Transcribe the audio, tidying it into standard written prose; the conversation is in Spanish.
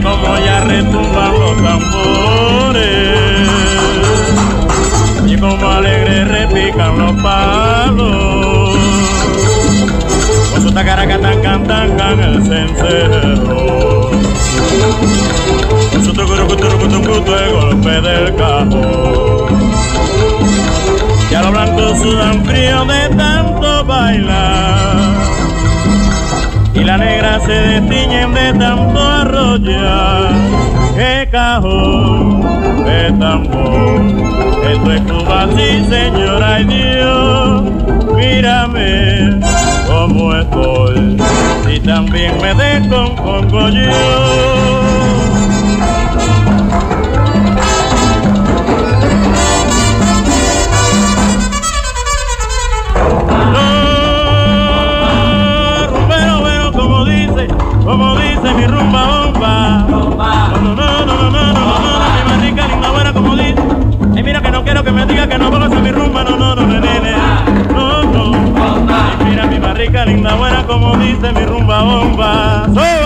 como ya retumban los tambores y como alegre repican los palos, con su tacaracatán cantan el cencerro, con su tucurucuturucutucutu el golpe del cajón. Ya los blancos sudan frío de tanto bailar y las negras se destiñen de tanto arrollar. ¡Qué cajón, qué tambor! Esto es Cuba, sí señora, ay Dios, mírame cómo estoy, y también me descompongo yo. Como dice mi rumba bomba, mi marica linda buena como dice. Ay mira que no quiero que me diga que no conoce mi rumba, no, nene, no. Ay mira mi marica linda buena como dice mi rumba bomba.